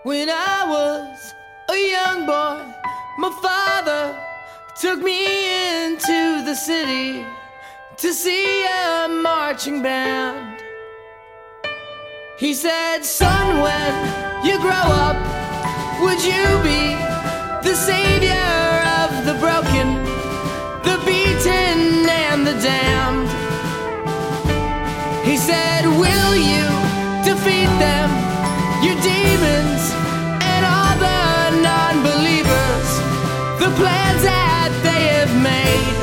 When I was a young boy, my father took me into the city to see a marching band. He said, "Son, when you grow up, would you be the savior of the broken, the beaten and the damned?" He said, "Will you defeat them, your demons and all the non-believers, the plans that they have made?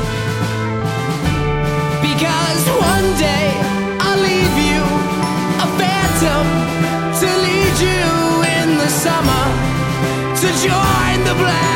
Because one day I'll leave you a phantom to lead you in the summer to join the black."